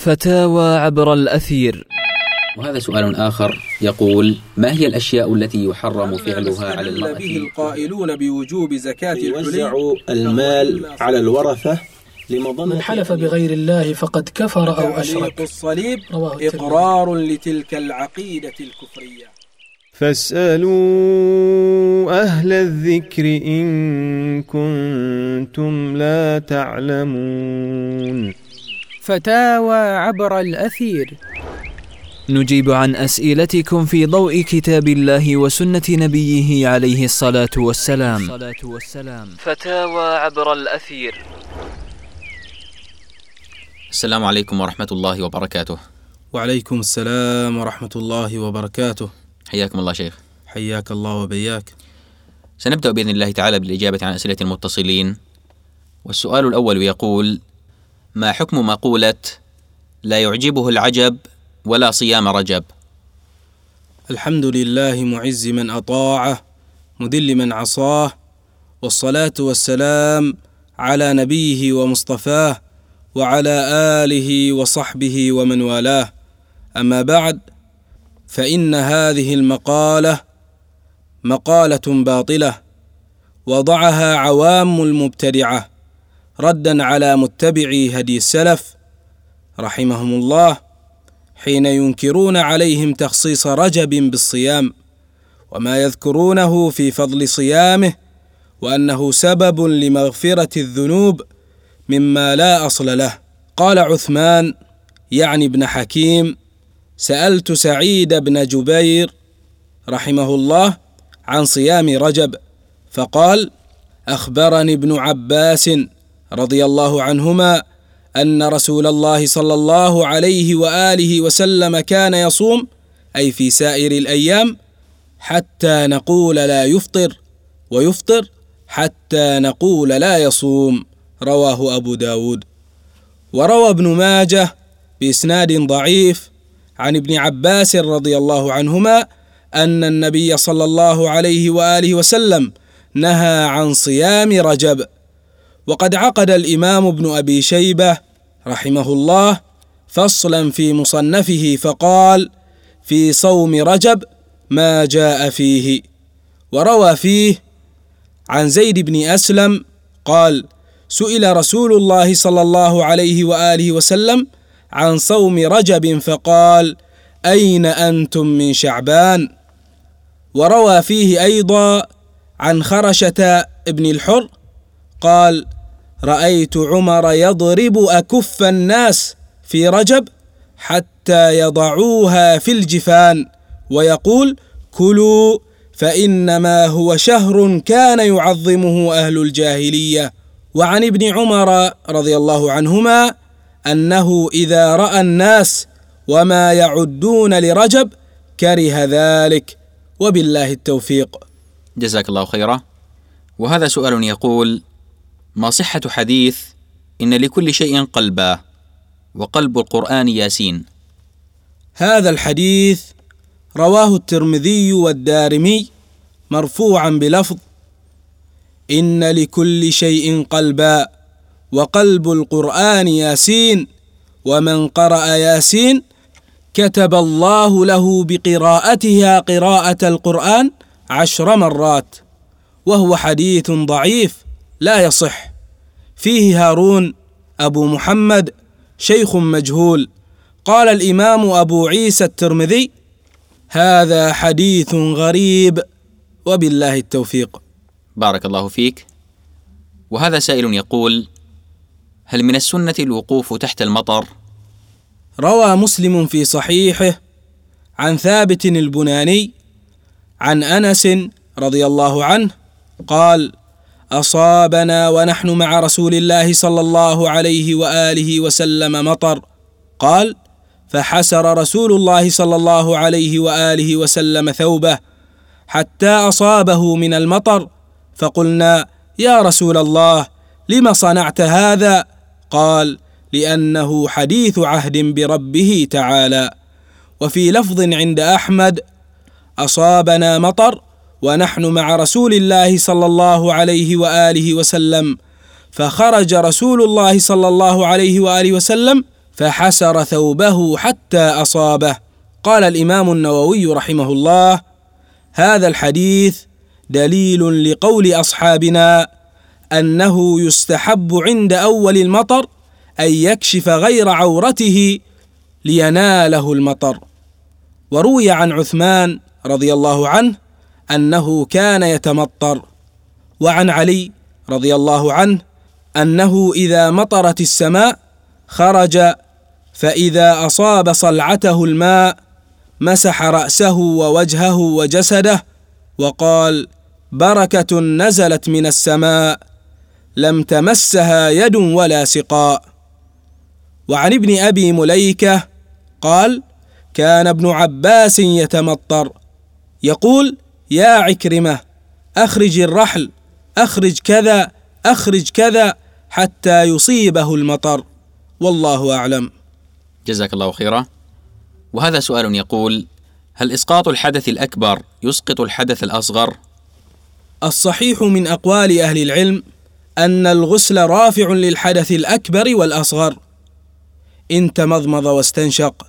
فتاوى عبر الأثير. وهذا سؤال آخر يقول: ما هي الأشياء التي يحرم فعلها على المرأة؟ به القائلون بوجوب زكاة يوزع المال على الورثة من حلف بغير الله فقد كفر أو أشرك. الصليب إقرار لتلك العقيدة الكفرية. فاسألوا أهل الذكر إن كنتم لا تعلمون. فتاوى عبر الأثير. نجيب عن أسئلتكم في ضوء كتاب الله وسنة نبيه عليه الصلاة والسلام. فتاوى عبر الأثير. السلام عليكم ورحمة الله وبركاته. وعليكم السلام ورحمة الله وبركاته. حياكم الله شيخ. حياك الله وبياك. سنبدأ بإذن الله تعالى بالإجابة عن أسئلة المتصلين. والسؤال الأول يقول: ما حكم مقولة لا يعجبه العجب ولا صيام رجب؟ الحمد لله معز من أطاعه مذل من عصاه، والصلاة والسلام على نبيه ومصطفاه وعلى آله وصحبه ومن والاه. أما بعد، فإن هذه المقالة مقالة باطلة وضعها عوام المبتدعة ردا على متبعي هدي السلف رحمهم الله، حين ينكرون عليهم تخصيص رجب بالصيام وما يذكرونه في فضل صيامه وأنه سبب لمغفرة الذنوب مما لا أصل له. قال عثمان يعني ابن حكيم: سألت سعيد بن جبير رحمه الله عن صيام رجب، فقال: أخبرني ابن عباس رضي الله عنهما أن رسول الله صلى الله عليه وآله وسلم كان يصوم، أي في سائر الأيام، حتى نقول لا يفطر، ويفطر حتى نقول لا يصوم. رواه أبو داود. وروى ابن ماجه بإسناد ضعيف عن ابن عباس رضي الله عنهما أن النبي صلى الله عليه وآله وسلم نهى عن صيام رجب. وقد عقد الإمام ابن أبي شيبة رحمه الله فصلا في مصنفه فقال: في صوم رجب ما جاء فيه. وروى فيه عن زيد بن أسلم قال: سئل رسول الله صلى الله عليه وآله وسلم عن صوم رجب فقال: أين أنتم من شعبان؟ وروى فيه أيضا عن خرشة ابن الحر قال: رأيت عمر يضرب أكف الناس في رجب حتى يضعوها في الجفان ويقول: كلوا فإنما هو شهر كان يعظمه أهل الجاهلية. وعن ابن عمر رضي الله عنهما أنه إذا رأى الناس وما يعدون لرجب كره ذلك، وبالله التوفيق. جزاك الله خيرا. وهذا سؤال يقول: ما صحة حديث إن لكل شيء قلبا وقلب القرآن ياسين؟ هذا الحديث رواه الترمذي والدارمي مرفوعا بلفظ: إن لكل شيء قلبا وقلب القرآن ياسين، ومن قرأ ياسين كتب الله له بقراءتها قراءة القرآن 10 مرات. وهو حديث ضعيف لا يصح، فيه هارون أبو محمد شيخ مجهول. قال الإمام أبو عيسى الترمذي: هذا حديث غريب، وبالله التوفيق. بارك الله فيك. وهذا سائل يقول: هل من السنة الوقوف تحت المطر؟ روى مسلم في صحيحه عن ثابت البناني عن أنس رضي الله عنه قال: أصابنا ونحن مع رسول الله صلى الله عليه وآله وسلم مطر. قال: فحسر رسول الله صلى الله عليه وآله وسلم ثوبه حتى أصابه من المطر، فقلنا: يا رسول الله لم صنعت هذا؟ قال: لأنه حديث عهد بربه تعالى. وفي لفظ عند أحمد: أصابنا مطر ونحن مع رسول الله صلى الله عليه وآله وسلم، فخرج رسول الله صلى الله عليه وآله وسلم فحسر ثوبه حتى أصابه. قال الإمام النووي رحمه الله: هذا الحديث دليل لقول أصحابنا أنه يستحب عند أول المطر أن يكشف غير عورته ليناله المطر. وروي عن عثمان رضي الله عنه أنه كان يتمطر، وعن علي رضي الله عنه أنه إذا مطرت السماء خرج، فإذا أصاب صلعته الماء مسح رأسه ووجهه وجسده وقال: بركة نزلت من السماء لم تمسها يد ولا سقاء. وعن ابن أبي مليكة قال: كان ابن عباس يتمطر يقول: يا عكرمة أخرج الرحل، أخرج كذا، أخرج كذا، حتى يصيبه المطر، والله أعلم. جزاك الله خيرا. وهذا سؤال يقول: هل إسقاط الحدث الأكبر يسقط الحدث الأصغر؟ الصحيح من أقوال أهل العلم أن الغسل رافع للحدث الأكبر والأصغر إن تمضمض واستنشق.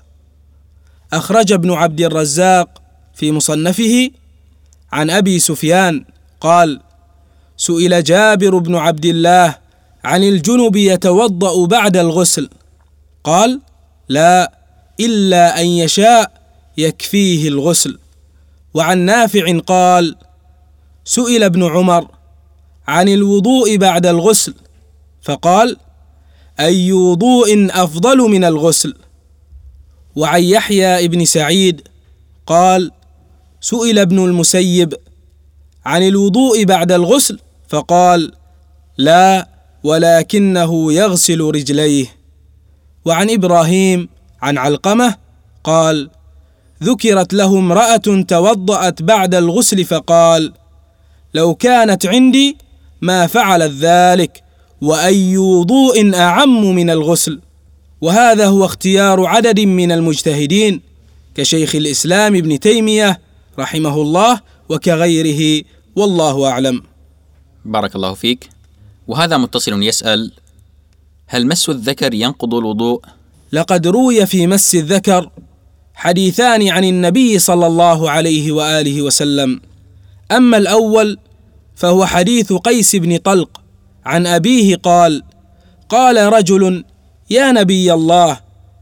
أخرج ابن عبد الرزاق في مصنفه عن أبي سفيان قال: سئل جابر بن عبد الله عن الجنب يتوضأ بعد الغسل، قال: لا، إلا أن يشاء يكفيه الغسل. وعن نافع قال: سئل ابن عمر عن الوضوء بعد الغسل، فقال: أي وضوء أفضل من الغسل؟ وعن يحيى ابن سعيد قال: سئل ابن المسيب عن الوضوء بعد الغسل، فقال: لا، ولكنه يغسل رجليه. وعن إبراهيم عن علقمة قال: ذكرت له امرأة توضأت بعد الغسل فقال: لو كانت عندي ما فعلت ذلك، وأي وضوء أعم من الغسل. وهذا هو اختيار عدد من المجتهدين كشيخ الإسلام ابن تيمية رحمه الله وكغيره، والله أعلم. بارك الله فيك. وهذا متصل يسأل: هل مس الذكر ينقض الوضوء؟ لقد روي في مس الذكر حديثان عن النبي صلى الله عليه وآله وسلم. أما الأول فهو حديث قيس بن طلق عن أبيه قال: قال رجل: يا نبي الله،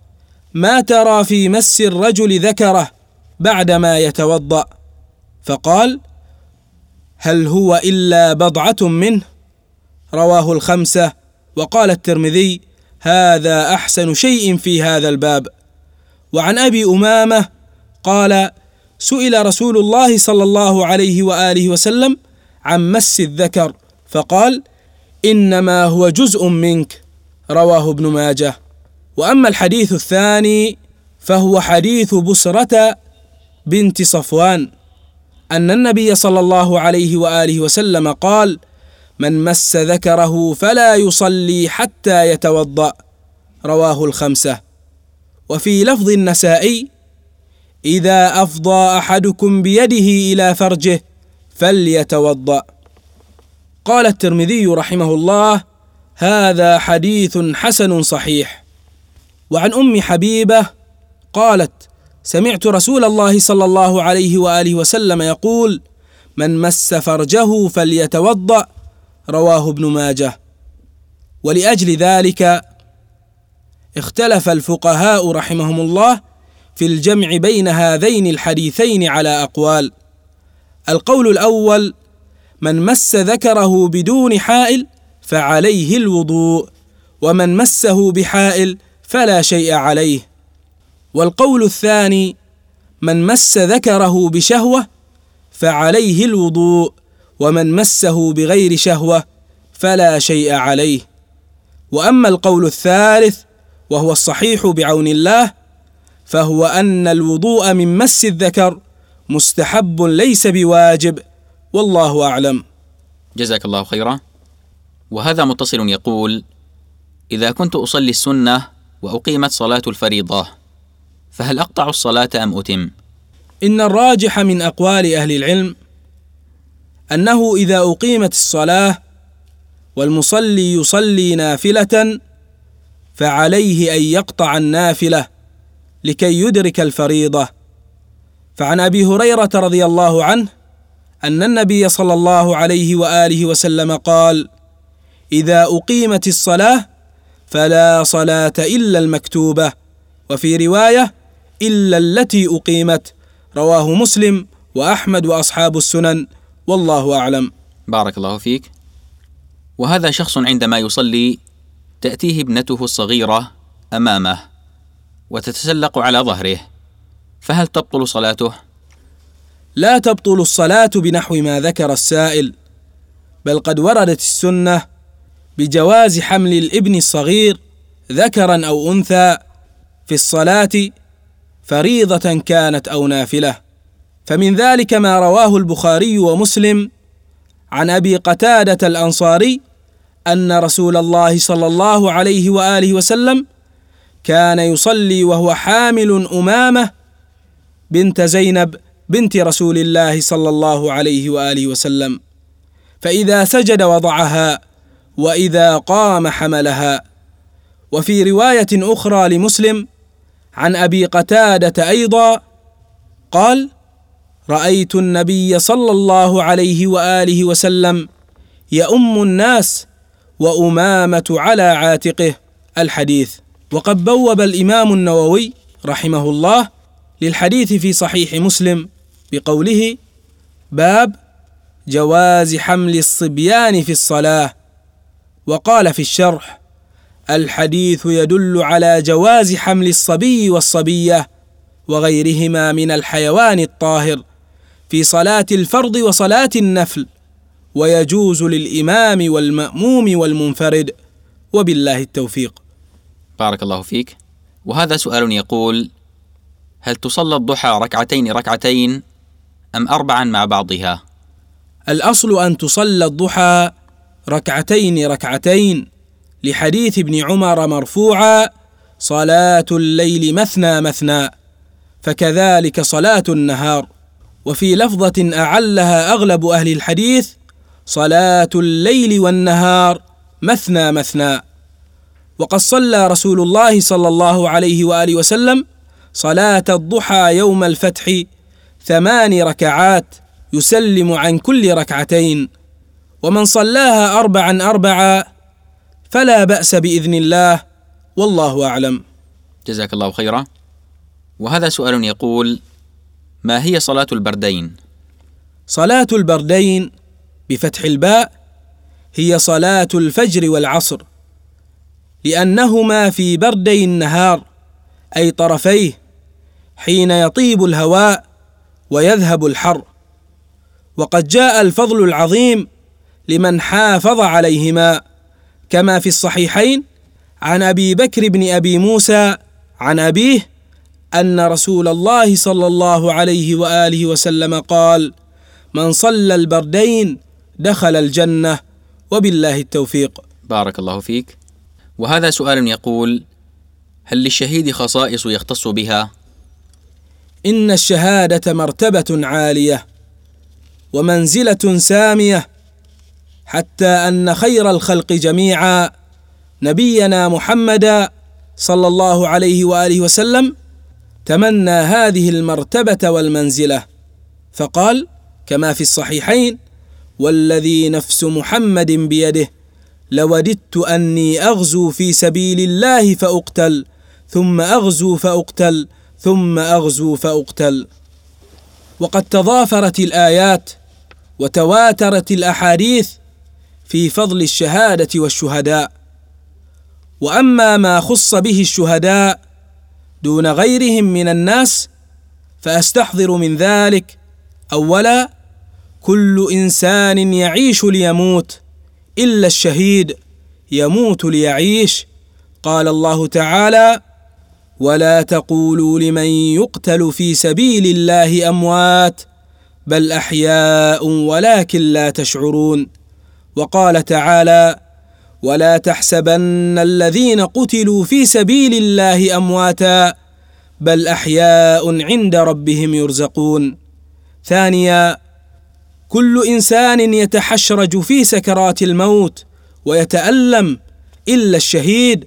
ما ترى في مس الرجل ذكره بعدما يتوضأ؟ فقال: هل هو إلا بضعة منه؟ رواه الخمسة. وقال الترمذي: هذا أحسن شيء في هذا الباب. وعن أبي أمامة قال: سئل رسول الله صلى الله عليه وآله وسلم عن مس الذكر، فقال: إنما هو جزء منك. رواه ابن ماجه. وأما الحديث الثاني فهو حديث بسرة بنت صفوان أن النبي صلى الله عليه وآله وسلم قال: من مس ذكره فلا يصلي حتى يتوضأ. رواه الخمسة. وفي لفظ النسائي: إذا أفضى أحدكم بيده إلى فرجه فليتوضأ. قال الترمذي رحمه الله: هذا حديث حسن صحيح. وعن أم حبيبة قالت: سمعت رسول الله صلى الله عليه وآله وسلم يقول: من مس فرجه فليتوضأ. رواه ابن ماجه. ولأجل ذلك اختلف الفقهاء رحمهم الله في الجمع بين هذين الحديثين على أقوال. القول الأول: من مس ذكره بدون حائل فعليه الوضوء، ومن مسه بحائل فلا شيء عليه. والقول الثاني: من مس ذكره بشهوة فعليه الوضوء، ومن مسه بغير شهوة فلا شيء عليه. وأما القول الثالث وهو الصحيح بعون الله فهو أن الوضوء من مس الذكر مستحب ليس بواجب، والله أعلم. جزاك الله خيرا. وهذا متصل يقول: إذا كنت أصلي السنة وأقيمت صلاة الفريضة فهل أقطع الصلاة أم أتم؟ إن الراجح من أقوال أهل العلم أنه إذا أقيمت الصلاة والمصلي يصلي نافلة فعليه أن يقطع النافلة لكي يدرك الفريضة. فعن أبي هريرة رضي الله عنه أن النبي صلى الله عليه وآله وسلم قال: إذا أقيمت الصلاة فلا صلاة إلا المكتوبة، وفي رواية: إلا التي أقيمت. رواه مسلم وأحمد وأصحاب السنن، والله أعلم. بارك الله فيك. وهذا شخص عندما يصلي تأتيه ابنته الصغيرة أمامه وتتسلق على ظهره، فهل تبطل صلاته؟ لا تبطل الصلاة بنحو ما ذكر السائل، بل قد وردت السنة بجواز حمل الابن الصغير ذكرا أو أنثى في الصلاة، فريضة كانت أو نافلة. فمن ذلك ما رواه البخاري ومسلم عن أبي قتادة الأنصاري أن رسول الله صلى الله عليه وآله وسلم كان يصلي وهو حامل أمامة بنت زينب بنت رسول الله صلى الله عليه وآله وسلم، فإذا سجد وضعها وإذا قام حملها. وفي رواية أخرى لمسلم عن أبي قتادة أيضا قال: رأيت النبي صلى الله عليه وآله وسلم يؤم الناس وأمامة على عاتقه. الحديث. وقد بوب الإمام النووي رحمه الله للحديث في صحيح مسلم بقوله: باب جواز حمل الصبيان في الصلاة. وقال في الشرح: الحديث يدل على جواز حمل الصبي والصبية وغيرهما من الحيوان الطاهر في صلاة الفرض وصلاة النفل، ويجوز للإمام والمأموم والمنفرد، وبالله التوفيق. بارك الله فيك. وهذا سؤال يقول: هل تصلى الضحى ركعتين أم 4 مع بعضها؟ الأصل أن تصلى الضحى ركعتين لحديث ابن عمر مرفوعا: صلاة الليل مثنى مثنى، فكذلك صلاة النهار. وفي لفظة أعلها أغلب أهل الحديث: صلاة الليل والنهار مثنى مثنى. وقد صلى رسول الله صلى الله عليه وآله وسلم صلاة الضحى يوم الفتح 8 ركعات يسلم عن كل 2، ومن صلاها 4 فلا بأس بإذن الله، والله أعلم. جزاك الله خيرا. وهذا سؤال يقول: ما هي صلاة البردين؟ صلاة البردين بفتح الباء هي صلاة الفجر والعصر، لأنهما في بردي النهار أي طرفيه، حين يطيب الهواء ويذهب الحر. وقد جاء الفضل العظيم لمن حافظ عليهما، كما في الصحيحين عن أبي بكر بن أبي موسى عن أبيه أن رسول الله صلى الله عليه وآله وسلم قال: من صلى البردين دخل الجنة، وبالله التوفيق. بارك الله فيك. وهذا سؤال يقول: هل للشهيد خصائص يختص بها؟ إن الشهادة مرتبة عالية ومنزلة سامية، حتى أن خير الخلق جميعا نبينا محمد صلى الله عليه وآله وسلم تمنى هذه المرتبة والمنزلة، فقال كما في الصحيحين: والذي نفس محمد بيده لوددت أني أغزو في سبيل الله فأقتل، ثم أغزو فأقتل، ثم أغزو فأقتل. وقد تضافرت الآيات وتواترت الأحاديث في فضل الشهادة والشهداء. وأما ما خص به الشهداء دون غيرهم من الناس فأستحضر من ذلك: أولا، كل إنسان يعيش ليموت إلا الشهيد يموت ليعيش. قال الله تعالى: ولا تقولوا لمن يقتل في سبيل الله أموات بل أحياء ولكن لا تشعرون. وقال تعالى: ولا تحسبن الذين قتلوا في سبيل الله أمواتا بل أحياء عند ربهم يرزقون. ثانيا، كل إنسان يتحشرج في سكرات الموت ويتألم إلا الشهيد،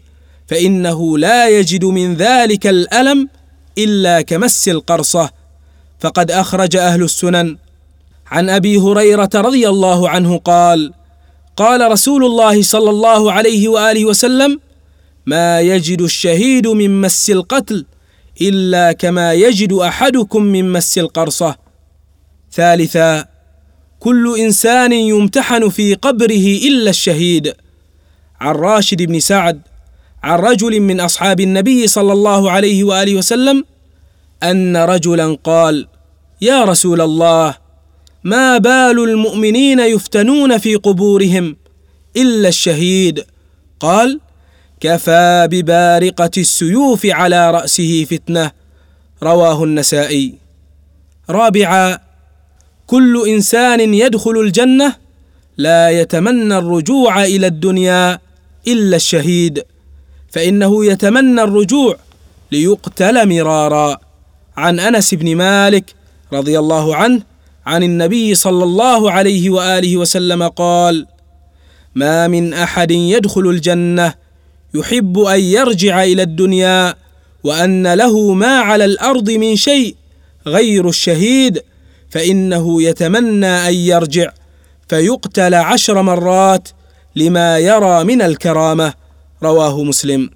فإنه لا يجد من ذلك الألم إلا كمس القرصة. فقد أخرج أهل السنن عن أبي هريرة رضي الله عنه قال: قال رسول الله صلى الله عليه وآله وسلم: ما يجد الشهيد من مس القتل إلا كما يجد أحدكم من مس القرصة. ثالثا: كل إنسان يمتحن في قبره إلا الشهيد. عن راشد بن سعد عن رجل من أصحاب النبي صلى الله عليه وآله وسلم أن رجلا قال: يا رسول الله، ما بال المؤمنين يفتنون في قبورهم إلا الشهيد؟ قال: كفى ببارقة السيوف على رأسه فتنة. رواه النسائي. رابعا: كل إنسان يدخل الجنة لا يتمنى الرجوع إلى الدنيا إلا الشهيد، فإنه يتمنى الرجوع ليقتل مرارا. عن أنس بن مالك رضي الله عنه عن النبي صلى الله عليه وآله وسلم قال: ما من أحد يدخل الجنة يحب أن يرجع إلى الدنيا وأن له ما على الأرض من شيء غير الشهيد، فإنه يتمنى أن يرجع فيقتل 10 مرات لما يرى من الكرامة. رواه مسلم.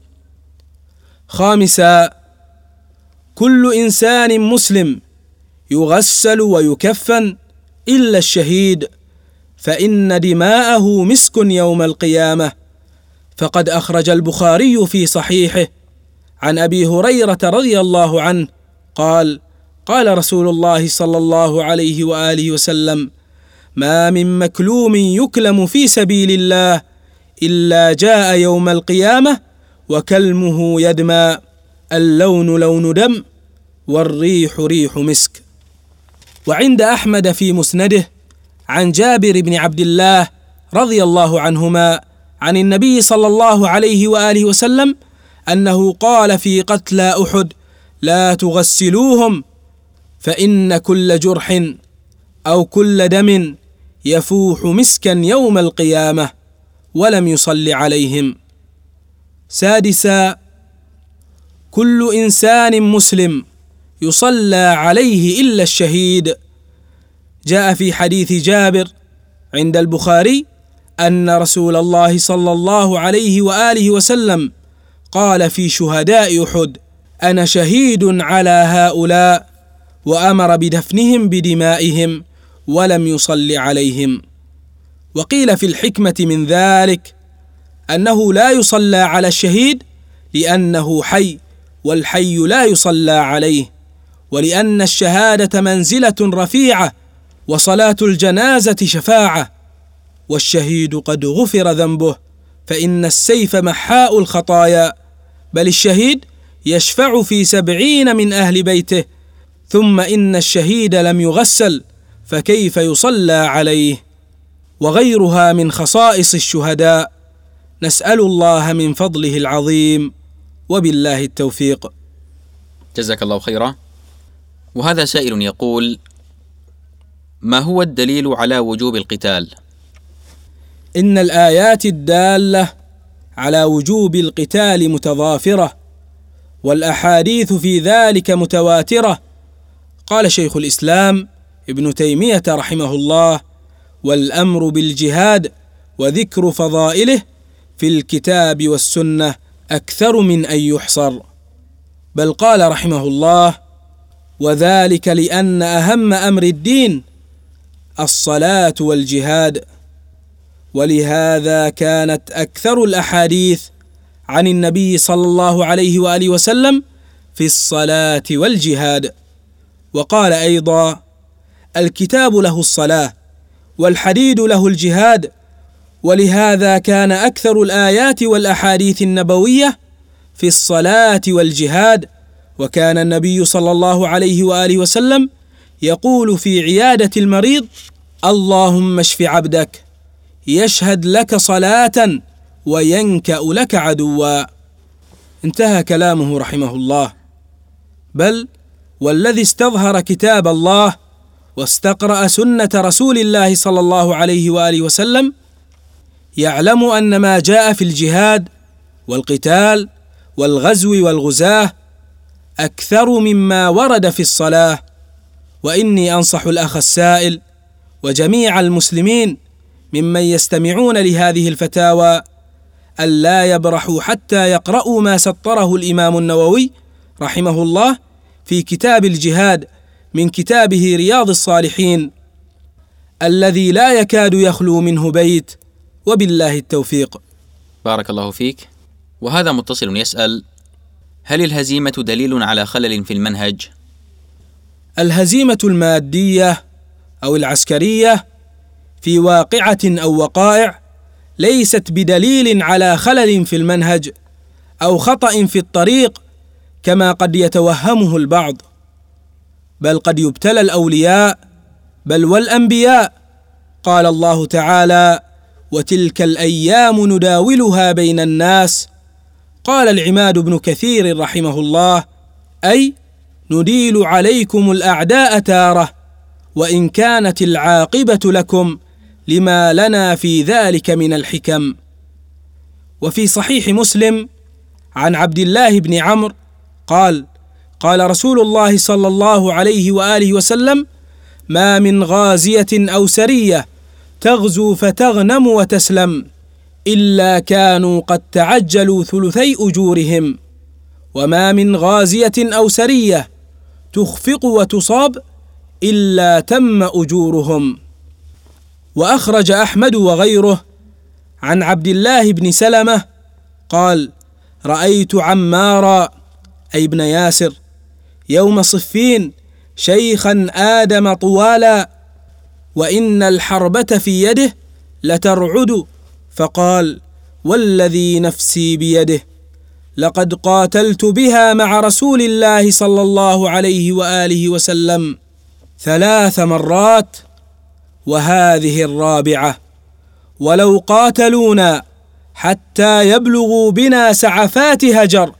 خامسا: كل إنسان مسلم يغسل ويكفن إلا الشهيد، فإن دماءه مسك يوم القيامة. فقد أخرج البخاري في صحيحه عن أبي هريرة رضي الله عنه قال: قال رسول الله صلى الله عليه وآله وسلم: ما من مكلوم يكلم في سبيل الله إلا جاء يوم القيامة وكلمه يدمى، اللون لون دم والريح ريح مسك. وعند أحمد في مسنده عن جابر بن عبد الله رضي الله عنهما عن النبي صلى الله عليه وآله وسلم أنه قال في قتلى أحد: لا تغسلوهم، فإن كل جرح أو كل دم يفوح مسكا يوم القيامة، ولم يصل عليهم. سادسا: كل إنسان مسلم يصلى عليه إلا الشهيد. جاء في حديث جابر عند البخاري أن رسول الله صلى الله عليه وآله وسلم قال في شهداء أحد: أنا شهيد على هؤلاء، وأمر بدفنهم بدمائهم ولم يصل عليهم. وقيل في الحكمة من ذلك أنه لا يصلى على الشهيد لأنه حي، والحي لا يصلى عليه، ولأن الشهادة منزلة رفيعة، وصلاة الجنازة شفاعة، والشهيد قد غفر ذنبه، فإن السيف محاء الخطايا، بل الشهيد يشفع في 70 من أهل بيته. ثم إن الشهيد لم يغسل، فكيف يصلى عليه؟ وغيرها من خصائص الشهداء. نسأل الله من فضله العظيم، وبالله التوفيق. جزاك الله خيرا. وهذا سائل يقول: ما هو الدليل على وجوب القتال؟ إن الآيات الدالة على وجوب القتال متضافرة، والأحاديث في ذلك متواترة. قال شيخ الإسلام ابن تيمية رحمه الله: والأمر بالجهاد وذكر فضائله في الكتاب والسنة أكثر من أن يحصر. بل قال رحمه الله: وذلك لأن أهم أمر الدين الصلاة والجهاد، ولهذا كانت أكثر الأحاديث عن النبي صلى الله عليه وآله وسلم في الصلاة والجهاد. وقال أيضا: الكتاب له الصلاة والحديد له الجهاد، ولهذا كان أكثر الآيات والأحاديث النبوية في الصلاة والجهاد. وكان النبي صلى الله عليه وآله وسلم يقول في عيادة المريض: اللهم اشف عبدك، يشهد لك صلاة وينكأ لك عدوا. انتهى كلامه رحمه الله. بل والذي استظهر كتاب الله واستقرأ سنة رسول الله صلى الله عليه وآله وسلم يعلم أن ما جاء في الجهاد والقتال والغزو والغزاة أكثر مما ورد في الصلاة. وإني أنصح الأخ السائل وجميع المسلمين ممن يستمعون لهذه الفتاوى ألا يبرحوا حتى يقرأوا ما سطره الإمام النووي رحمه الله في كتاب الجهاد من كتابه رياض الصالحين الذي لا يكاد يخلو منه بيت، وبالله التوفيق. بارك الله فيك. وهذا متصل يسأل: هل الهزيمة دليل على خلل في المنهج؟ الهزيمة المادية أو العسكرية في واقعة أو وقائع ليست بدليل على خلل في المنهج أو خطأ في الطريق كما قد يتوهمه البعض، بل قد يبتلى الأولياء بل والأنبياء. قال الله تعالى: وتلك الأيام نداولها بين الناس. قال العماد بن كثير رحمه الله: أي نديل عليكم الأعداء تارة، وإن كانت العاقبة لكم لما لنا في ذلك من الحكم. وفي صحيح مسلم عن عبد الله بن عمرو قال: قال رسول الله صلى الله عليه وآله وسلم: ما من غازية أو سرية تغزو فتغنم وتسلم إلا كانوا قد تعجلوا ثلثي أجورهم، وما من غازية أو سرية تخفق وتصاب إلا تم أجورهم. وأخرج أحمد وغيره عن عبد الله بن سلمة قال: رأيت عمارا أي ابن ياسر يوم صفين شيخا آدم طوالا، وإن الحربة في يده لترعد، فقال: والذي نفسي بيده لقد قاتلت بها مع رسول الله صلى الله عليه وآله وسلم 3 مرات وهذه الرابعة، ولو قاتلونا حتى يبلغوا بنا سعفات هجر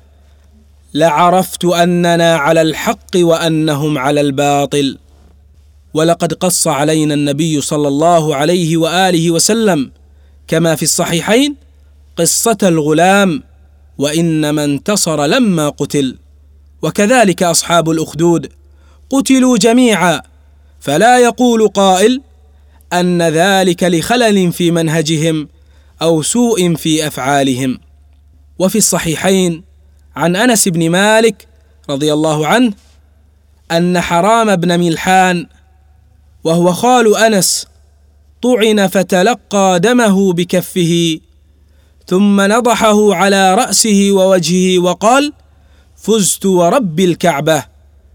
لعرفت أننا على الحق وأنهم على الباطل. ولقد قص علينا النبي صلى الله عليه وآله وسلم كما في الصحيحين قصة الغلام وإنما انتصر لما قتل، وكذلك أصحاب الأخدود قتلوا جميعا، فلا يقول قائل أن ذلك لخلل في منهجهم أو سوء في أفعالهم. وفي الصحيحين عن أنس بن مالك رضي الله عنه أن حرام بن ملحان وهو خال أنس طعن فتلقى دمه بكفه، ثم نضحه على رأسه ووجهه وقال: فزت ورب الكعبة.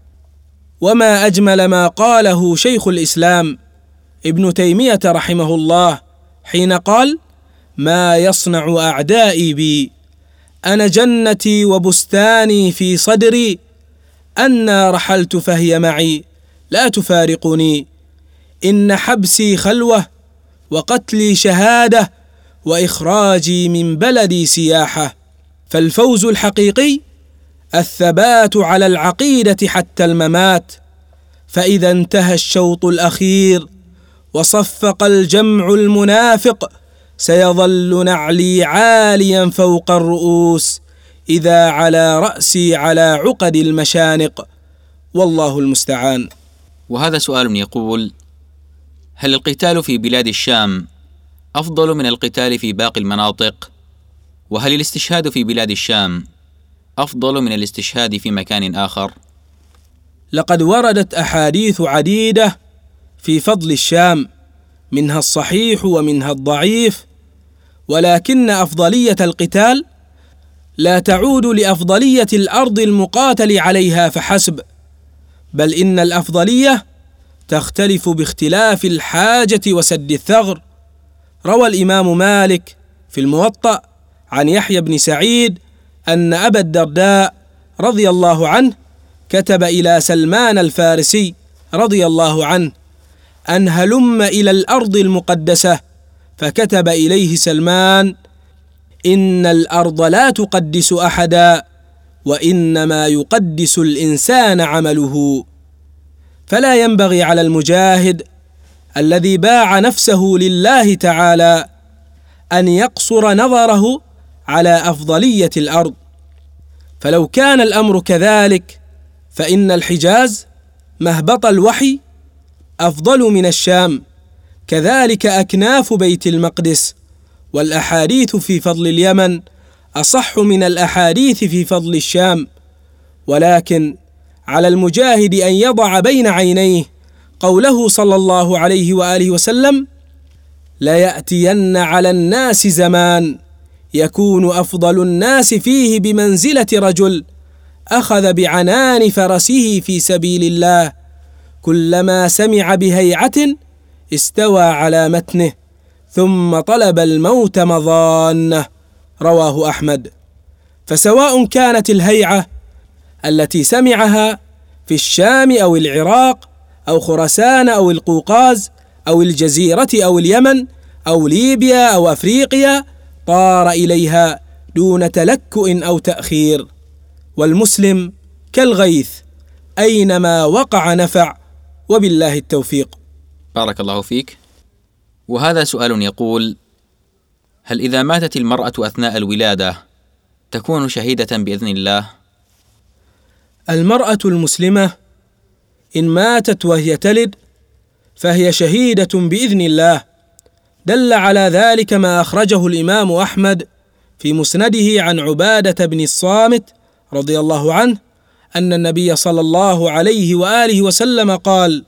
وما أجمل ما قاله شيخ الإسلام ابن تيمية رحمه الله حين قال: ما يصنع أعدائي بي، أنا جنتي وبستاني في صدري، أنا رحلت فهي معي لا تفارقني، إن حبسي خلوة وقتلي شهادة وإخراجي من بلدي سياحة. فالفوز الحقيقي الثبات على العقيدة حتى الممات، فإذا انتهى الشوط الأخير وصفق الجمع المنافق سيظل نعلي عاليا فوق الرؤوس إذا على رأسي على عقد المشانق، والله المستعان. وهذا سؤال يقول: هل القتال في بلاد الشام أفضل من القتال في باقي المناطق؟ وهل الاستشهاد في بلاد الشام أفضل من الاستشهاد في مكان آخر؟ لقد وردت أحاديث عديدة في فضل الشام، منها الصحيح ومنها الضعيف، ولكن أفضلية القتال لا تعود لأفضلية الأرض المقاتل عليها فحسب، بل إن الأفضلية تختلف باختلاف الحاجة وسد الثغر. روى الإمام مالك في الموطأ عن يحيى بن سعيد أن أبا الدرداء رضي الله عنه كتب إلى سلمان الفارسي رضي الله عنه أن هلم إلى الأرض المقدسة، فكتب إليه سلمان: إن الأرض لا تقدس أحدا، وإنما يقدس الإنسان عمله. فلا ينبغي على المجاهد الذي باع نفسه لله تعالى أن يقصر نظره على أفضلية الأرض، فلو كان الأمر كذلك فإن الحجاز مهبط الوحي أفضل من الشام، كذلك أكناف بيت المقدس، والأحاديث في فضل اليمن أصح من الأحاديث في فضل الشام. ولكن على المجاهد أن يضع بين عينيه قوله صلى الله عليه وآله وسلم: ليأتين على الناس زمان يكون أفضل الناس فيه بمنزلة رجل أخذ بعنان فرسه في سبيل الله، كلما سمع بهيعة استوى على متنه ثم طلب الموت مظانه. رواه أحمد. فسواء كانت الهيعة التي سمعها في الشام أو العراق أو خراسان أو القوقاز أو الجزيرة أو اليمن أو ليبيا أو أفريقيا، طار إليها دون تلكؤ أو تأخير. والمسلم كالغيث أينما وقع نفع، وبالله التوفيق. بارك الله فيك. وهذا سؤال يقول: هل إذا ماتت المرأة أثناء الولادة تكون شهيدة بإذن الله؟ المرأة المسلمة إن ماتت وهي تلد فهي شهيدة بإذن الله. دل على ذلك ما أخرجه الإمام أحمد في مسنده عن عبادة بن الصامت رضي الله عنه أن النبي صلى الله عليه وآله وسلم قال: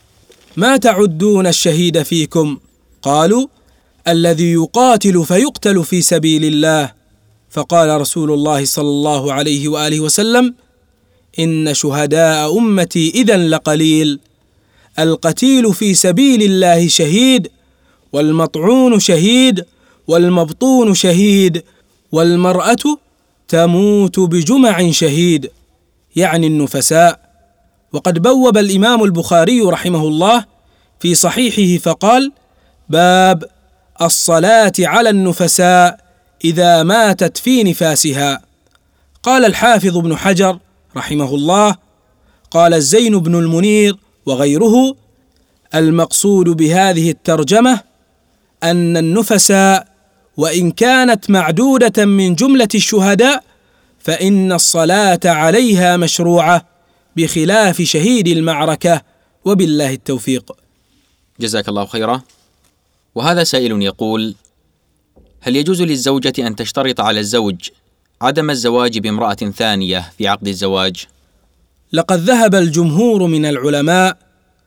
ما تعدون الشهيد فيكم؟ قالوا: الذي يقاتل فيقتل في سبيل الله. فقال رسول الله صلى الله عليه وآله وسلم: إن شهداء أمتي إذن لقليل، القتيل في سبيل الله شهيد، والمطعون شهيد، والمبطون شهيد، والمرأة تموت بجمع شهيد، يعني النفساء. وقد بوب الإمام البخاري رحمه الله في صحيحه فقال: باب الصلاة على النفساء إذا ماتت في نفاسها. قال الحافظ ابن حجر رحمه الله: قال الزين بن المنير وغيره: المقصود بهذه الترجمة أن النفساء وإن كانت معدودة من جملة الشهداء فإن الصلاة عليها مشروعة بخلاف شهيد المعركة، وبالله التوفيق. جزاك الله خيرا. وهذا سائل يقول: هل يجوز للزوجة أن تشترط على الزوج عدم الزواج بامرأة ثانية في عقد الزواج؟ لقد ذهب الجمهور من العلماء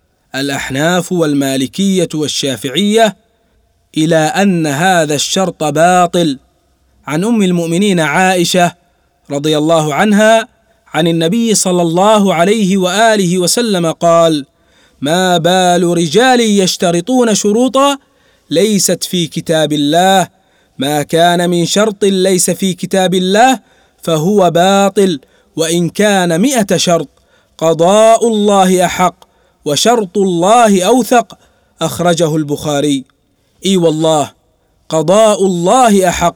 الأحناف والمالكية والشافعية إلى أن هذا الشرط باطل، عن أم المؤمنين عائشة رضي الله عنها عن النبي صلى الله عليه وآله وسلم قال: ما بال رجال يشترطون شروطا ليست في كتاب الله، ما كان من شرط ليس في كتاب الله فهو باطل، وإن كان 100 شرط، قضاء الله أحق وشرط الله أوثق. أخرجه البخاري. إي والله، قضاء الله أحق.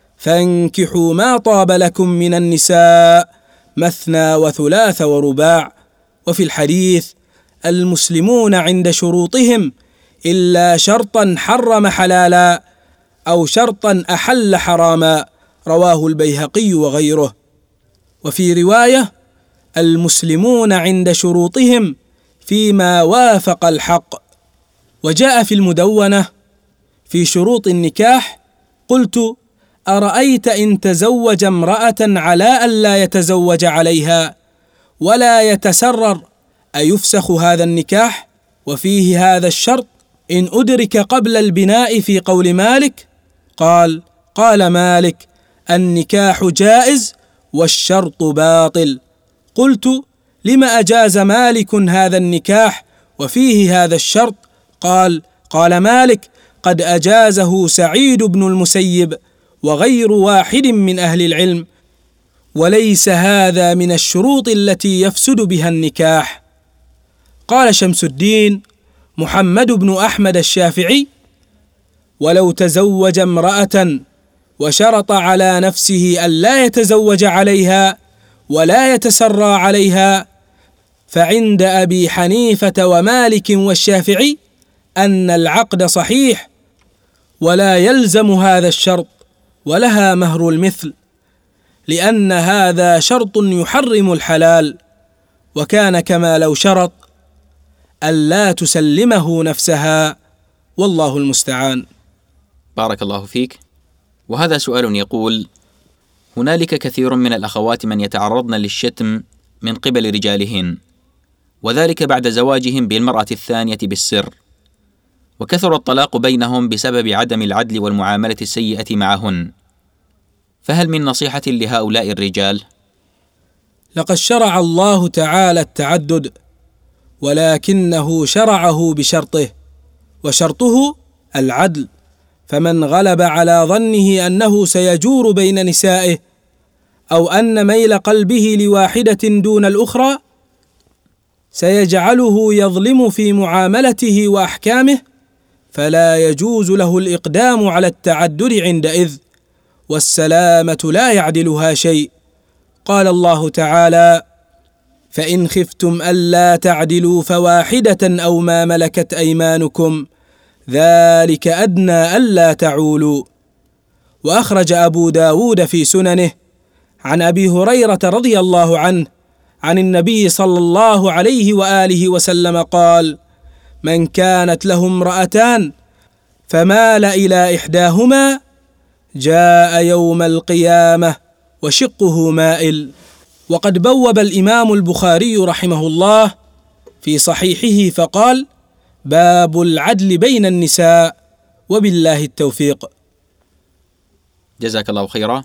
فانكحوا ما طاب لكم من النساء مثنى وثلاث ورباع. وفي الحديث: المسلمون عند شروطهم إلا شرطا حرم حلالا أو شرطا أحل حراما. رواه البيهقي وغيره. وفي رواية: المسلمون عند شروطهم فيما وافق الحق. وجاء في المدونة في شروط النكاح: قلت: أرأيت إن تزوج امرأة على ألا يتزوج عليها ولا يتسرر أيفسخ هذا النكاح؟ وفيه هذا الشرط إن أدرك قبل البناء في قول مالك. قال مالك: النكاح جائز والشرط باطل. قلت: لم أجاز مالك هذا النكاح وفيه هذا الشرط؟ قال مالك: قد أجازه سعيد بن المسيب وغير واحد من أهل العلم، وليس هذا من الشروط التي يفسد بها النكاح. قال شمس الدين محمد بن أحمد الشافعي: ولو تزوج امرأة وشرط على نفسه أن لا يتزوج عليها ولا يتسرى عليها، فعند أبي حنيفة ومالك والشافعي أن العقد صحيح ولا يلزم هذا الشرط، ولها مهر المثل، لأن هذا شرط يحرم الحلال، وكان كما لو شرط ألا تسلمه نفسها، والله المستعان. بارك الله فيك. وهذا سؤال يقول: هنالك كثير من الأخوات من يتعرضن للشتم من قبل رجالهن، وذلك بعد زواجهم بالمرأة الثانية بالسر، وكثر الطلاق بينهم بسبب عدم العدل والمعاملة السيئة معهن، فهل من نصيحة لهؤلاء الرجال؟ لقد شرع الله تعالى التعدد، ولكنه شرعه بشرطه، وشرطه العدل، فمن غلب على ظنه أنه سيجور بين نسائه أو أن ميل قلبه لواحدة دون الأخرى سيجعله يظلم في معاملته وأحكامه، فلا يجوز له الإقدام على التعدد عندئذ، والسلامة لا يعدلها شيء. قال الله تعالى: فإن خفتم ألا تعدلوا فواحدة أو ما ملكت أيمانكم ذلك أدنى ألا تعولوا. وأخرج أبو داود في سننه عن أبي هريرة رضي الله عنه عن النبي صلى الله عليه وآله وسلم قال: من كانت له امرأتان فمال إلى إحداهما جاء يوم القيامة وشقه مائل. وقد بوب الإمام البخاري رحمه الله في صحيحه فقال: باب العدل بين النساء، وبالله التوفيق. جزاك الله خيرا.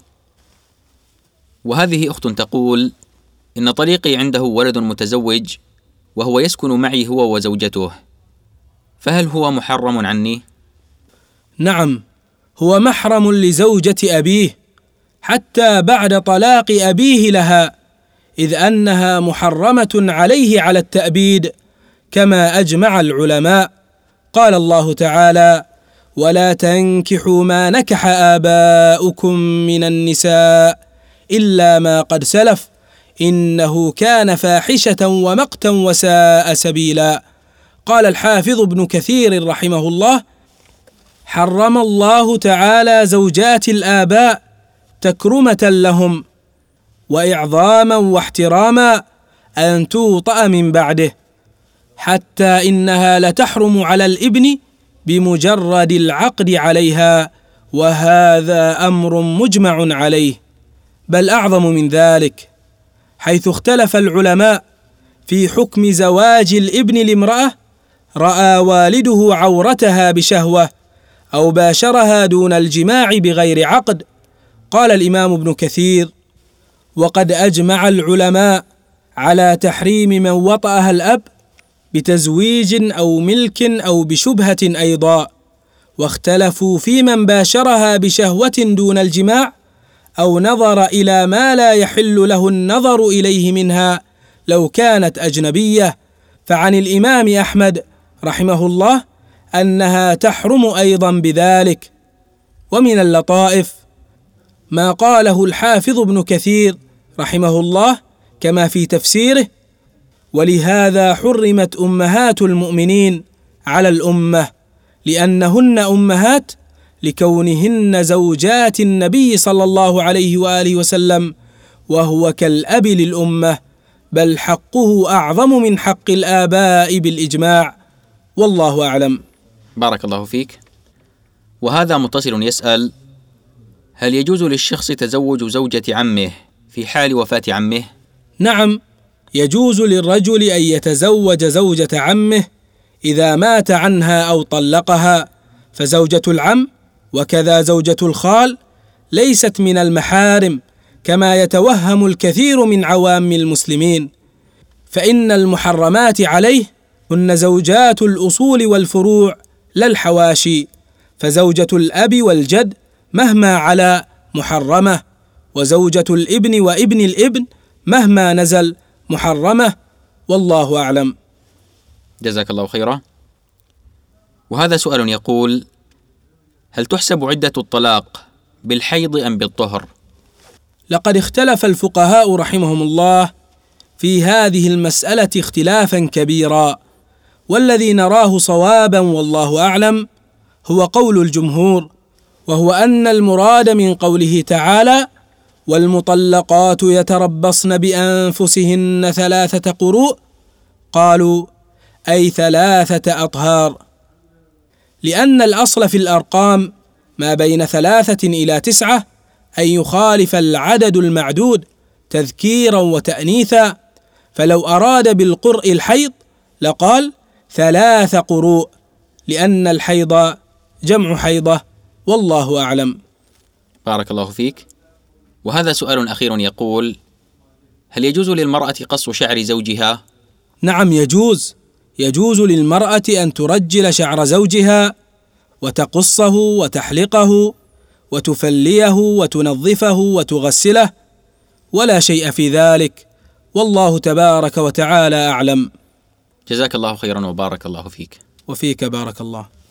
وهذه أخت تقول: إن طليقي عنده ولد متزوج وهو يسكن معي هو وزوجته، فهل هو محرم عني؟ نعم، هو محرم لزوجة أبيه حتى بعد طلاق أبيه لها، إذ أنها محرمة عليه على التأبيد كما أجمع العلماء. قال الله تعالى: ولا تنكحوا ما نكح آباؤكم من النساء إلا ما قد سلف إنه كان فاحشة ومقتا وساء سبيلا. قال الحافظ ابن كثير رحمه الله: حرم الله تعالى زوجات الآباء تكرمة لهم وإعظاما واحتراما أن توطأ من بعده، حتى إنها لتحرم على الابن بمجرد العقد عليها، وهذا أمر مجمع عليه، بل أعظم من ذلك، حيث اختلف العلماء في حكم زواج الابن لامرأة رأى والده عورتها بشهوة أو باشرها دون الجماع بغير عقد. قال الإمام ابن كثير: وقد أجمع العلماء على تحريم من وطأها الأب بتزويج أو ملك أو بشبهة أيضا، واختلفوا في من باشرها بشهوة دون الجماع أو نظر إلى ما لا يحل له النظر إليه منها لو كانت أجنبية، فعن الإمام أحمد رحمه الله أنها تحرم أيضا بذلك. ومن اللطائف ما قاله الحافظ ابن كثير رحمه الله كما في تفسيره: ولهذا حرمت أمهات المؤمنين على الأمة لأنهن أمهات لكونهن زوجات النبي صلى الله عليه وآله وسلم، وهو كالأب للأمة، بل حقه أعظم من حق الآباء بالإجماع، والله أعلم. بارك الله فيك. وهذا متصل يسأل: هل يجوز للشخص تزوج زوجة عمه في حال وفاة عمه؟ نعم، يجوز للرجل أن يتزوج زوجة عمه إذا مات عنها أو طلقها، فزوجة العم وكذا زوجة الخال ليست من المحارم كما يتوهم الكثير من عوام المسلمين، فإن المحرمات عليه هن زوجات الأصول والفروع لا الحواشي، فزوجة الأب والجد مهما على محرمة، وزوجة الابن وابن الابن مهما نزل محرمة، والله أعلم. جزاك الله خيرا. وهذا سؤال يقول: هل تحسب عدة الطلاق بالحيض أم بالطهر؟ لقد اختلف الفقهاء رحمهم الله في هذه المسألة اختلافا كبيرا، والذي نراه صوابا والله أعلم هو قول الجمهور، وهو أن المراد من قوله تعالى: والمطلقات يتربصن بأنفسهن 3 قروء؟ قالوا: أي 3 أطهار، لأن الأصل في الأرقام ما بين 3 إلى 9 أن يخالف العدد المعدود تذكيرا وتأنيثا، فلو أراد بالقرء الحيض لقال 3 قروء، لأن الحيض جمع حيضة، والله أعلم. بارك الله فيك. وهذا سؤال أخير يقول: هل يجوز للمرأة قص شعر زوجها؟ نعم، يجوز للمرأة أن ترجل شعر زوجها وتقصه وتحلقه وتفليه وتنظفه وتغسله، ولا شيء في ذلك، والله تبارك وتعالى أعلم. جزاك الله خيرا وبارك الله فيك. وفيك بارك الله.